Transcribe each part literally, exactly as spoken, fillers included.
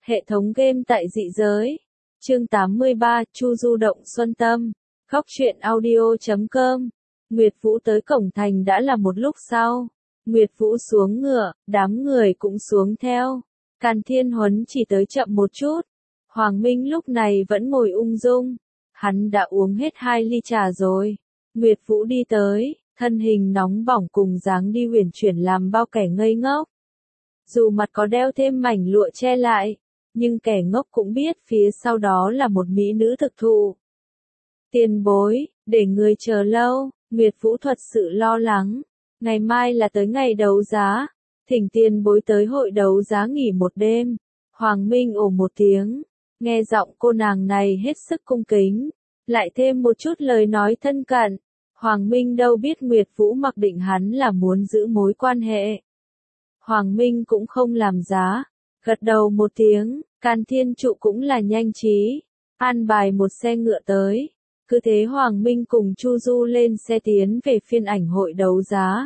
Hệ thống game tại dị giới. Chương tám mươi ba, Chu Du động xuân tâm. Góc truyện audio chấm com. Nguyệt Vũ tới cổng thành đã là một lúc sau. Nguyệt Vũ xuống ngựa, đám người cũng xuống theo. Càn Thiên Huấn chỉ tới chậm một chút. Hoàng Minh lúc này vẫn ngồi ung dung. Hắn đã uống hết hai ly trà rồi. Nguyệt Vũ đi tới, thân hình nóng bỏng cùng dáng đi uyển chuyển làm bao kẻ ngây ngốc. Dù mặt có đeo thêm mảnh lụa che lại, nhưng kẻ ngốc cũng biết phía sau đó là một mỹ nữ thực thụ. Tiền bối, để người chờ lâu, Nguyệt Vũ thật sự lo lắng. Ngày mai là tới ngày đấu giá, thỉnh tiền bối tới hội đấu giá nghỉ một đêm. Hoàng Minh ồ một tiếng, nghe giọng cô nàng này hết sức cung kính, lại thêm một chút lời nói thân cận. Hoàng Minh đâu biết Nguyệt Vũ mặc định hắn là muốn giữ mối quan hệ. Hoàng Minh cũng không làm giá, gật đầu một tiếng, Càn Thiên Trụ cũng là nhanh trí, an bài một xe ngựa tới. Cứ thế Hoàng Minh cùng Chu Du lên xe tiến về phiên ảnh hội đấu giá.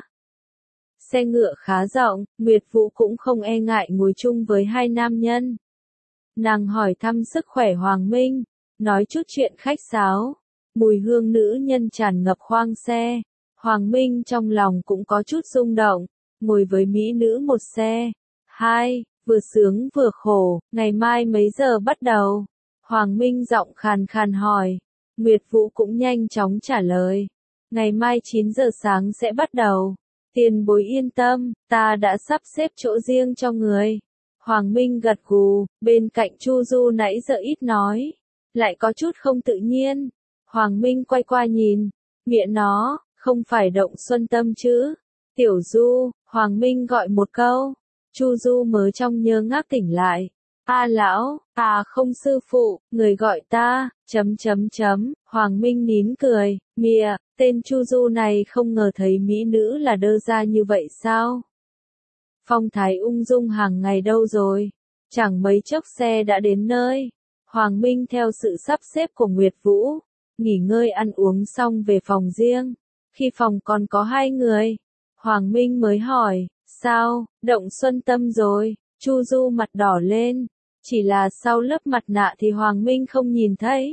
Xe ngựa khá rộng, Nguyệt Vũ cũng không e ngại ngồi chung với hai nam nhân. Nàng hỏi thăm sức khỏe Hoàng Minh, nói chút chuyện khách sáo. Mùi hương nữ nhân tràn ngập khoang xe. Hoàng Minh trong lòng cũng có chút rung động, ngồi với mỹ nữ một xe. Hai, vừa sướng vừa khổ, ngày mai mấy giờ bắt đầu? Hoàng Minh giọng khàn khàn hỏi. Nguyệt Vũ cũng nhanh chóng trả lời. Ngày mai chín giờ sáng sẽ bắt đầu. Tiền bối yên tâm, ta đã sắp xếp chỗ riêng cho người. Hoàng Minh gật gù, bên cạnh Chu Du nãy giờ ít nói, lại có chút không tự nhiên. Hoàng Minh quay qua nhìn, miệng nó, không phải động xuân tâm chứ. Tiểu Du, Hoàng Minh gọi một câu. Chu Du mới trong nhớ ngác tỉnh lại. A lão, à không sư phụ, người gọi ta, chấm chấm chấm, Hoàng Minh nín cười, mìa, tên Chu Du này không ngờ thấy mỹ nữ là đơ ra như vậy sao? Phong thái ung dung hàng ngày đâu rồi? Chẳng mấy chốc xe đã đến nơi. Hoàng Minh theo sự sắp xếp của Nguyệt Vũ, nghỉ ngơi ăn uống xong về phòng riêng. Khi phòng còn có hai người, Hoàng Minh mới hỏi, sao, động xuân tâm rồi? Chu Du mặt đỏ lên, chỉ là sau lớp mặt nạ thì Hoàng Minh không nhìn thấy.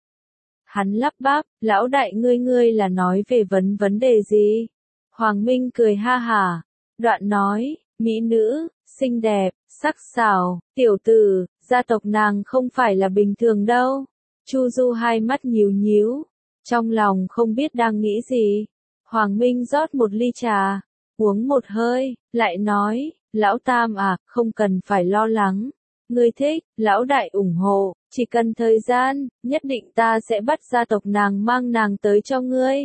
Hắn lắp bắp, lão đại ngươi ngươi là nói về vấn vấn đề gì? Hoàng Minh cười ha hả, đoạn nói, mỹ nữ, xinh đẹp, sắc sảo, tiểu tử, gia tộc nàng không phải là bình thường đâu. Chu Du hai mắt nhíu nhíu, trong lòng không biết đang nghĩ gì. Hoàng Minh rót một ly trà, uống một hơi, lại nói, lão tam à, không cần phải lo lắng. Ngươi thích, lão đại ủng hộ, chỉ cần thời gian, nhất định ta sẽ bắt gia tộc nàng mang nàng tới cho ngươi.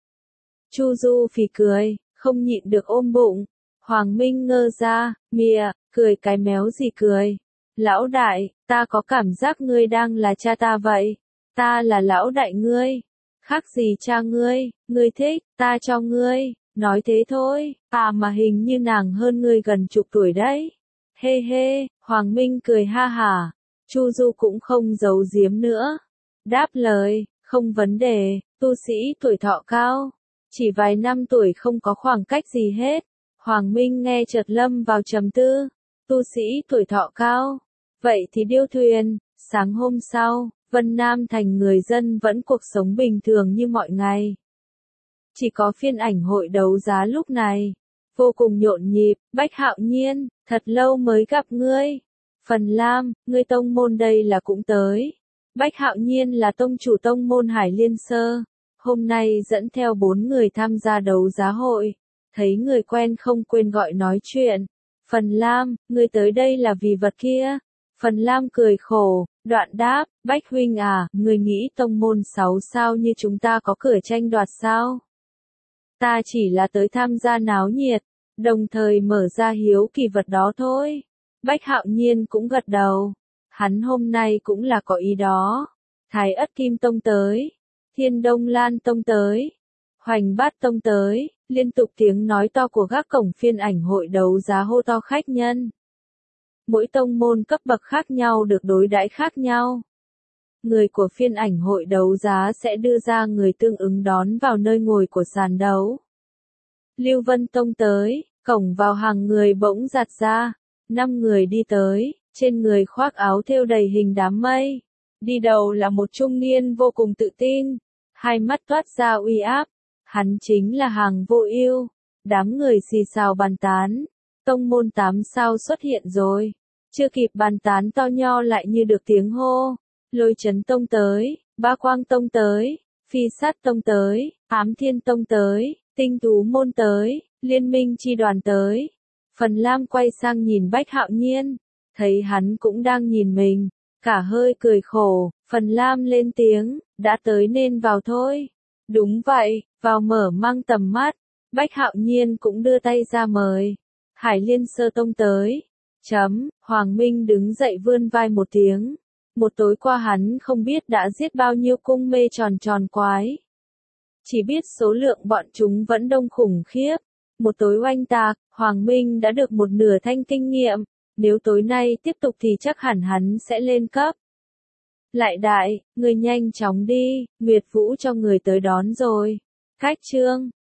Chu Du phì cười, không nhịn được ôm bụng. Hoàng Minh ngơ ra, mìa, cười cái méo gì cười. Lão đại, ta có cảm giác ngươi đang là cha ta vậy. Ta là lão đại ngươi. Khác gì cha ngươi, ngươi thích, ta cho ngươi. Nói thế thôi, à mà hình như nàng hơn ngươi gần chục tuổi đấy. Hê hê, Hoàng Minh cười ha hả. Chu Du cũng không giấu giếm nữa. Đáp lời, không vấn đề, tu sĩ tuổi thọ cao. Chỉ vài năm tuổi không có khoảng cách gì hết. Hoàng Minh nghe chợt lâm vào trầm tư. Tu sĩ tuổi thọ cao. Vậy thì điêu thuyền. Sáng hôm sau, Vân Nam thành người dân vẫn cuộc sống bình thường như mọi ngày. Chỉ có phiên ảnh hội đấu giá lúc này vô cùng nhộn nhịp. Bách Hạo Nhiên, thật lâu mới gặp ngươi. Phần Lam, ngươi tông môn đây là cũng tới. Bách Hạo Nhiên là tông chủ tông môn Hải Liên Sơ. Hôm nay dẫn theo bốn người tham gia đấu giá hội. Thấy người quen không quên gọi nói chuyện. Phần Lam, ngươi tới đây là vì vật kia. Phần Lam cười khổ, đoạn đáp, Bách huynh à, ngươi nghĩ tông môn sáu sao như chúng ta có cửa tranh đoạt sao? Ta chỉ là tới tham gia náo nhiệt, đồng thời mở ra hiếu kỳ vật đó thôi. Bách Hạo Nhiên cũng gật đầu. Hắn hôm nay cũng là có ý đó. Thái Ất Kim Tông tới. Thiên Đông Lan Tông tới. Hoành Bát Tông tới. Liên tục tiếng nói to của gác cổng phiên ảnh hội đấu giá hô to khách nhân. Mỗi tông môn cấp bậc khác nhau được đối đãi khác nhau. Người của phiên ảnh hội đấu giá sẽ đưa ra người tương ứng đón vào nơi ngồi của sàn đấu. Lưu Vân Tông tới, cổng vào hàng người bỗng giạt ra. Năm người đi tới, trên người khoác áo thêu đầy hình đám mây. Đi đầu là một trung niên vô cùng tự tin, hai mắt toát ra uy áp, hắn chính là Hàng Vô Ưu. Đám người xì xào bàn tán, tông môn tám sao xuất hiện rồi. Chưa kịp bàn tán to nho lại như được tiếng hô, Lôi Chấn Tông tới, Ba Quang Tông tới, Phi Sát Tông tới, Ám Thiên Tông tới, Tinh Tú Môn tới, Liên Minh Chi Đoàn tới. Phần Lam quay sang nhìn Bách Hạo Nhiên, thấy hắn cũng đang nhìn mình, cả hơi cười khổ. Phần Lam lên tiếng, đã tới nên vào thôi. Đúng vậy, vào mở mang tầm mắt. Bách Hạo Nhiên cũng đưa tay ra mời. Hải Liên Sơ Tông tới. Chấm, Hoàng Minh đứng dậy vươn vai một tiếng. Một tối qua hắn không biết đã giết bao nhiêu cung mê tròn tròn quái. Chỉ biết số lượng bọn chúng vẫn đông khủng khiếp. Một tối oanh tạc, Hoàng Minh đã được một nửa thanh kinh nghiệm. Nếu tối nay tiếp tục thì chắc hẳn hắn sẽ lên cấp. Lại đại, người nhanh chóng đi, Nguyệt Vũ cho người tới đón rồi. Khách trương,